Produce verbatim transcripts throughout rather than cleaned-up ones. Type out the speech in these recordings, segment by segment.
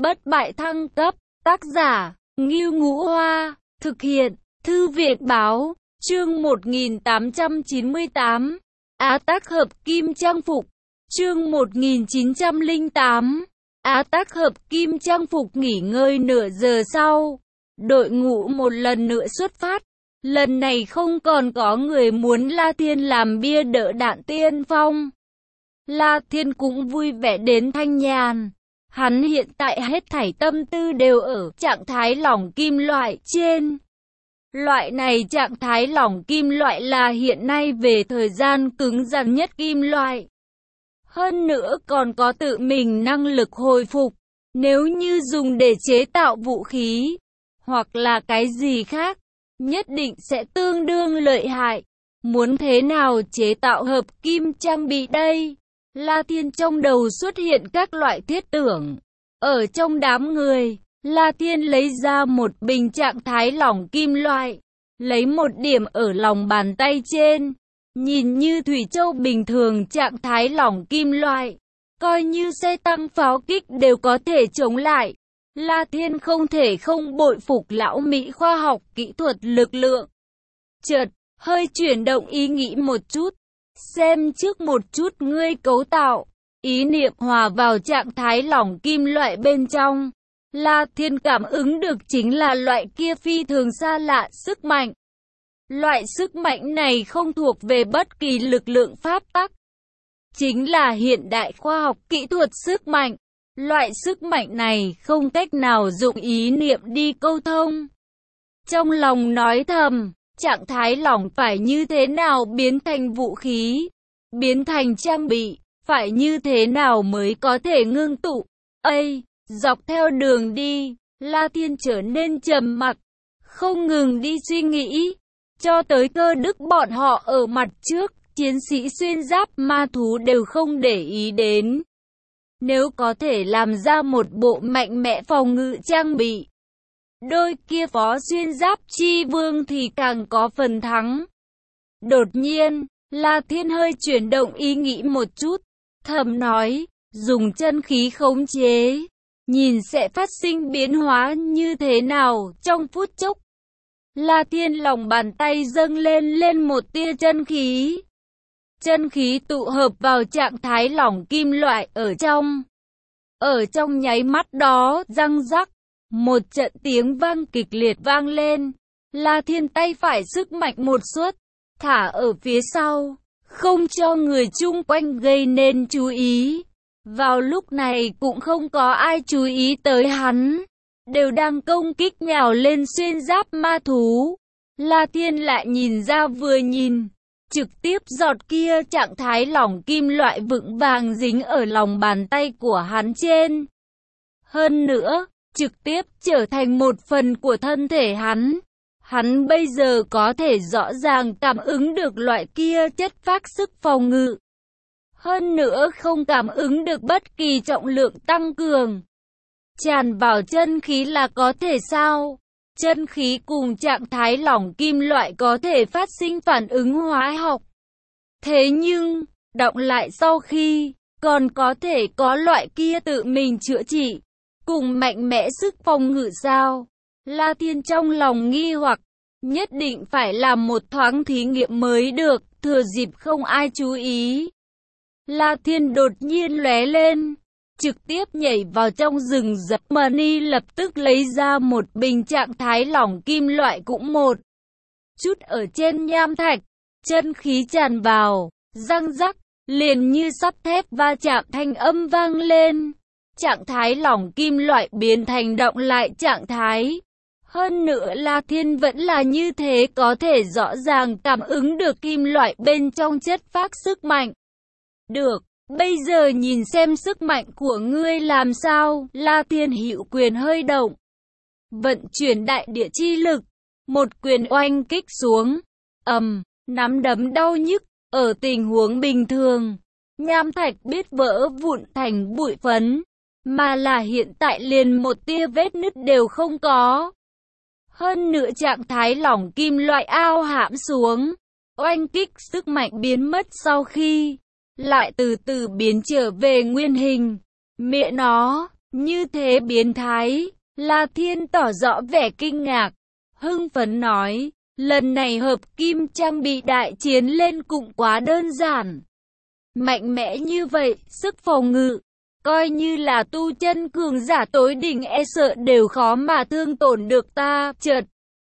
bất bại thăng cấp, tác giả, Ngưu Ngũ Hoa, thực hiện, Thư viện báo, chương một nghìn tám trăm chín mươi tám, Á tác hợp kim trang phục, chương một nghìn chín trăm lẻ tám, Á tác hợp kim trang phục. Nghỉ ngơi nửa giờ sau, đội ngũ một lần nữa xuất phát. Lần này không còn có người muốn La Thiên làm bia đỡ đạn tiên phong. La Thiên cũng vui vẻ đến thanh nhàn. Hắn hiện tại hết thảy tâm tư đều ở trạng thái lỏng kim loại trên. Loại này trạng thái lỏng kim loại là hiện nay về thời gian cứng rắn nhất kim loại. Hơn nữa còn có tự mình năng lực hồi phục. Nếu như dùng để chế tạo vũ khí, hoặc là cái gì khác, nhất định sẽ tương đương lợi hại. Muốn thế nào chế tạo hợp kim trang bị đây? La Thiên trong đầu xuất hiện các loại thiết tưởng. Ở trong đám người, La Thiên lấy ra một bình trạng thái lỏng kim loại, lấy một điểm ở lòng bàn tay trên. Nhìn như thủy châu bình thường trạng thái lỏng kim loại, coi như xe tăng pháo kích đều có thể chống lại. La Thiên không thể không bội phục lão Mỹ khoa học kỹ thuật lực lượng. Chợt, hơi chuyển động ý nghĩ một chút, xem trước một chút ngươi cấu tạo. Ý niệm hòa vào trạng thái lỏng kim loại bên trong. La Thiên cảm ứng được chính là loại kia phi thường xa lạ sức mạnh. Loại sức mạnh này không thuộc về bất kỳ lực lượng pháp tắc. Chính là hiện đại khoa học kỹ thuật sức mạnh. Loại sức mạnh này không cách nào dụng ý niệm đi câu thông. Trong lòng nói thầm, trạng thái lỏng phải như thế nào biến thành vũ khí, biến thành trang bị, phải như thế nào mới có thể ngưng tụ. Ây, dọc theo đường đi, La Thiên trở nên trầm mặc, không ngừng đi suy nghĩ, cho tới Cơ Đức bọn họ ở mặt trước, chiến sĩ xuyên giáp ma thú đều không để ý đến. Nếu có thể làm ra một bộ mạnh mẽ phòng ngự trang bị, đôi kia phó xuyên giáp chi vương thì càng có phần thắng. Đột nhiên, La Thiên hơi chuyển động ý nghĩ một chút, thầm nói, dùng chân khí khống chế, nhìn sẽ phát sinh biến hóa như thế nào trong phút chốc. La Thiên lòng bàn tay dâng lên lên một tia chân khí. Chân khí tụ hợp vào trạng thái lỏng kim loại ở trong. Ở trong nháy mắt đó, răng rắc, một trận tiếng vang kịch liệt vang lên. La Thiên tay phải sức mạnh một suất, thả ở phía sau, không cho người chung quanh gây nên chú ý. Vào lúc này cũng không có ai chú ý tới hắn, đều đang công kích nhào lên xuyên giáp ma thú. La Thiên lại nhìn ra vừa nhìn, trực tiếp giọt kia trạng thái lỏng kim loại vững vàng dính ở lòng bàn tay của hắn trên. Hơn nữa, trực tiếp trở thành một phần của thân thể hắn. Hắn bây giờ có thể rõ ràng cảm ứng được loại kia chất phác sức phòng ngự. Hơn nữa không cảm ứng được bất kỳ trọng lượng tăng cường. Tràn vào chân khí là có thể sao? Chân khí cùng trạng thái lỏng kim loại có thể phát sinh phản ứng hóa học. Thế nhưng, đọng lại sau khi, còn có thể có loại kia tự mình chữa trị, cùng mạnh mẽ sức phòng ngự sao? La Thiên trong lòng nghi hoặc, nhất định phải làm một thoáng thí nghiệm mới được, thừa dịp không ai chú ý. La Thiên đột nhiên lóe lên, trực tiếp nhảy vào trong rừng rậm. Mani lập tức lấy ra một bình trạng thái lỏng kim loại cũng một chút ở trên nham thạch, chân khí tràn vào, răng rắc, liền như sắt thép va chạm thanh âm vang lên. Trạng thái lỏng kim loại biến thành đọng lại trạng thái. Hơn nữa La Thiên vẫn là như thế, có thể rõ ràng cảm ứng được kim loại bên trong chất phác sức mạnh. Được, bây giờ nhìn xem sức mạnh của ngươi làm sao. La Thiên hữu quyền hơi động, vận chuyển đại địa chi lực, một quyền oanh kích xuống. Ầm, nắm đấm đau nhức. Ở tình huống bình thường, nham thạch biết vỡ vụn thành bụi phấn, mà là hiện tại liền một tia vết nứt đều không có. Hơn nữa trạng thái lỏng kim loại ao hãm xuống, oanh kích sức mạnh biến mất sau khi lại từ từ biến trở về nguyên hình. Mẹ nó, Như thế biến thái, La Thiên tỏ rõ vẻ kinh ngạc, hưng phấn nói, lần này hợp kim trang bị đại chiến lên cũng quá đơn giản. Mạnh mẽ như vậy, sức phòng ngự, coi như là tu chân cường giả tối đỉnh e sợ đều khó mà thương tổn được ta, chợt.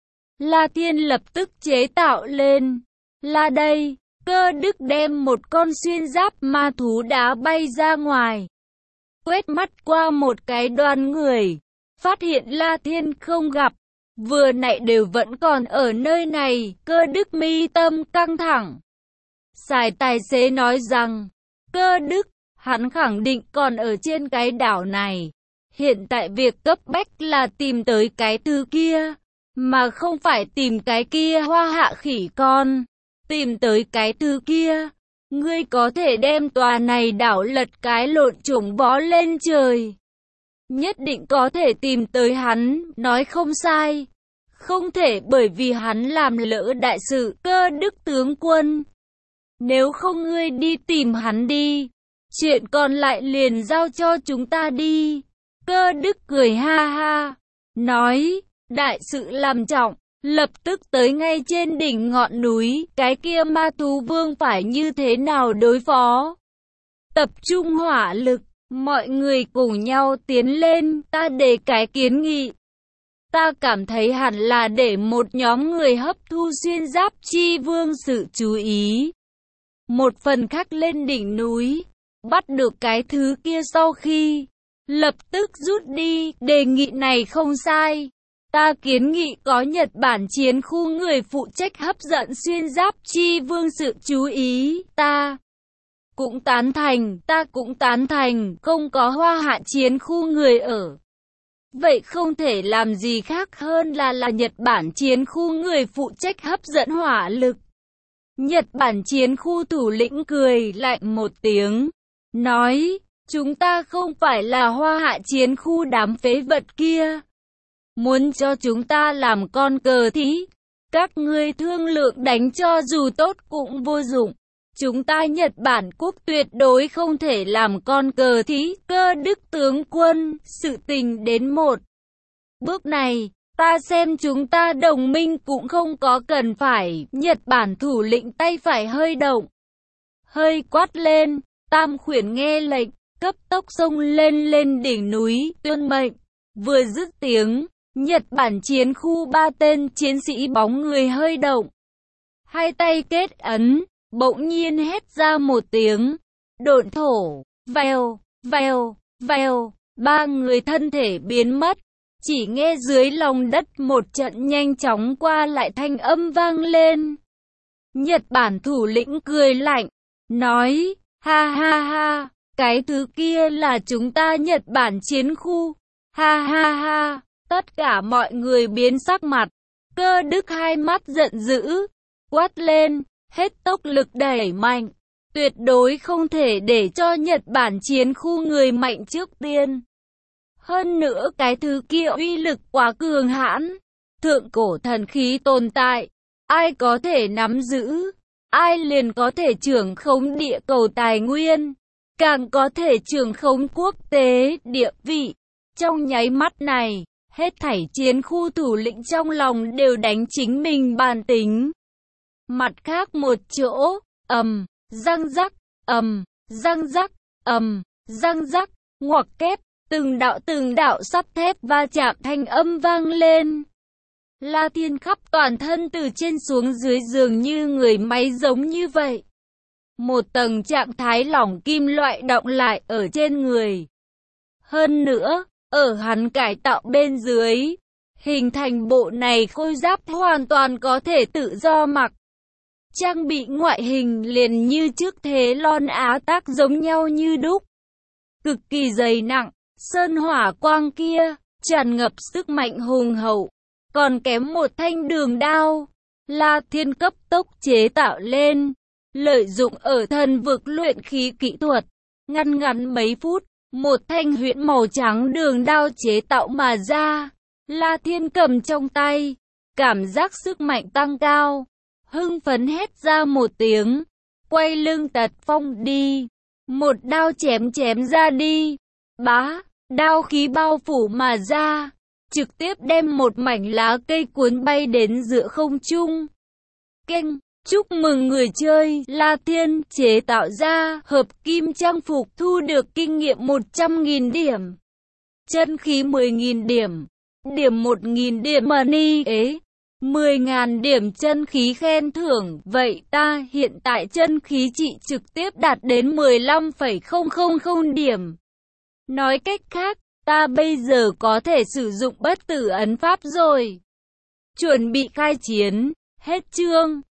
La Thiên lập tức chế tạo lên. Là đây, Cơ Đức đem một con xuyên giáp ma thú đá bay ra ngoài. Quét mắt qua một cái đoàn người, phát hiện La Thiên không gặp. Vừa nãy đều vẫn còn ở nơi này, Cơ Đức mi tâm căng thẳng. Sài tài xế nói rằng, Cơ Đức, hắn khẳng định còn ở trên cái đảo này. Hiện tại việc cấp bách là tìm tới cái thứ kia, mà không phải tìm cái kia hoa hạ khỉ con. Tìm tới cái thứ kia, ngươi có thể đem tòa này đảo lật cái lộn trùng vó lên trời. Nhất định có thể tìm tới hắn, nói không sai. Không thể bởi vì hắn làm lỡ đại sự, Cơ Đức tướng quân. Nếu không ngươi đi tìm hắn đi, chuyện còn lại liền giao cho chúng ta đi. Cơ Đức cười ha ha, nói, đại sự làm trọng, lập tức tới ngay trên đỉnh ngọn núi, cái kia ma thú vương phải như thế nào đối phó. Tập trung hỏa lực, mọi người cùng nhau tiến lên, ta đề cái kiến nghị. Ta cảm thấy hẳn là để một nhóm người hấp thu xuyên giáp chi vương sự chú ý. Một phần khác lên đỉnh núi, bắt được cái thứ kia sau khi lập tức rút đi, đề nghị này không sai. Ta kiến nghị có Nhật Bản chiến khu người phụ trách hấp dẫn xuyên giáp chi vương sự chú ý, ta cũng tán thành, ta cũng tán thành, không có Hoa Hạ chiến khu người ở. Vậy không thể làm gì khác hơn là là Nhật Bản chiến khu người phụ trách hấp dẫn hỏa lực. Nhật Bản chiến khu thủ lĩnh cười lạnh một tiếng, nói, chúng ta không phải là Hoa Hạ chiến khu đám phế vật kia. Muốn cho chúng ta làm con cờ thí, các ngươi thương lượng đánh cho dù tốt cũng vô dụng. Chúng ta Nhật Bản quốc tuyệt đối không thể làm con cờ thí, Cơ Đức tướng quân, sự tình đến một bước này, ta xem chúng ta đồng minh cũng không có cần phải. Nhật Bản thủ lĩnh tay phải hơi động, hơi quát lên, Tam Khuyển nghe lệnh, cấp tốc xông lên lên đỉnh núi, tuyên mệnh. Vừa dứt tiếng, Nhật Bản chiến khu ba tên chiến sĩ bóng người hơi động, hai tay kết ấn, bỗng nhiên hét ra một tiếng, độn thổ, vèo, vèo, vèo, ba người thân thể biến mất, chỉ nghe dưới lòng đất một trận nhanh chóng qua lại thanh âm vang lên. Nhật Bản thủ lĩnh cười lạnh, nói, ha ha ha, cái thứ kia là chúng ta Nhật Bản chiến khu, ha ha ha. Tất cả mọi người biến sắc mặt, Cơ Đức hai mắt giận dữ, quát lên, hết tốc lực đẩy mạnh, tuyệt đối không thể để cho Nhật Bản chiến khu người mạnh trước tiên. Hơn nữa cái thứ kia uy lực quá cường hãn, thượng cổ thần khí tồn tại, ai có thể nắm giữ, ai liền có thể trưởng khống địa cầu tài nguyên, càng có thể trưởng khống quốc tế địa vị. Trong nháy mắt này, hết thảy chiến khu thủ lĩnh trong lòng đều đánh chính mình bản tính. Mặt khác một chỗ, ầm, răng rắc, ầm, răng rắc, ầm, răng rắc, ngoặc kép, từng đạo từng đạo sắt thép va chạm thanh âm vang lên. La Thiên khắp toàn thân từ trên xuống dưới dường như người máy giống như vậy. Một tầng trạng thái lỏng kim loại đọng lại ở trên người. Hơn nữa, ở hắn cải tạo bên dưới, hình thành bộ này khôi giáp hoàn toàn có thể tự do mặc. Trang bị ngoại hình liền như trước thế lon á tác giống nhau như đúc. Cực kỳ dày nặng, sơn hỏa quang kia, tràn ngập sức mạnh hùng hậu. Còn kém một thanh đường đao, La Thiên cấp tốc chế tạo lên. Lợi dụng ở thần vực luyện khí kỹ thuật, ngăn ngắn mấy phút, một thanh huyễn màu trắng đường đao chế tạo mà ra. La Thiên cầm trong tay, cảm giác sức mạnh tăng cao, hưng phấn hét ra một tiếng, quay lưng tật phong đi, một đao chém chém ra đi. Bá, đao khí bao phủ mà ra, trực tiếp đem một mảnh lá cây cuốn bay đến giữa không trung. Keng, chúc mừng người chơi La Thiên chế tạo ra hợp kim trang phục thu được kinh nghiệm một trăm nghìn điểm, chân khí mười nghìn điểm, điểm một nghìn điểm money ế, mười nghìn điểm chân khí khen thưởng. Vậy ta hiện tại chân khí trị trực tiếp đạt đến mười lăm phẩy không không không điểm. Nói cách khác, ta bây giờ có thể sử dụng bất tử ấn pháp rồi. Chuẩn bị khai chiến, hết chương.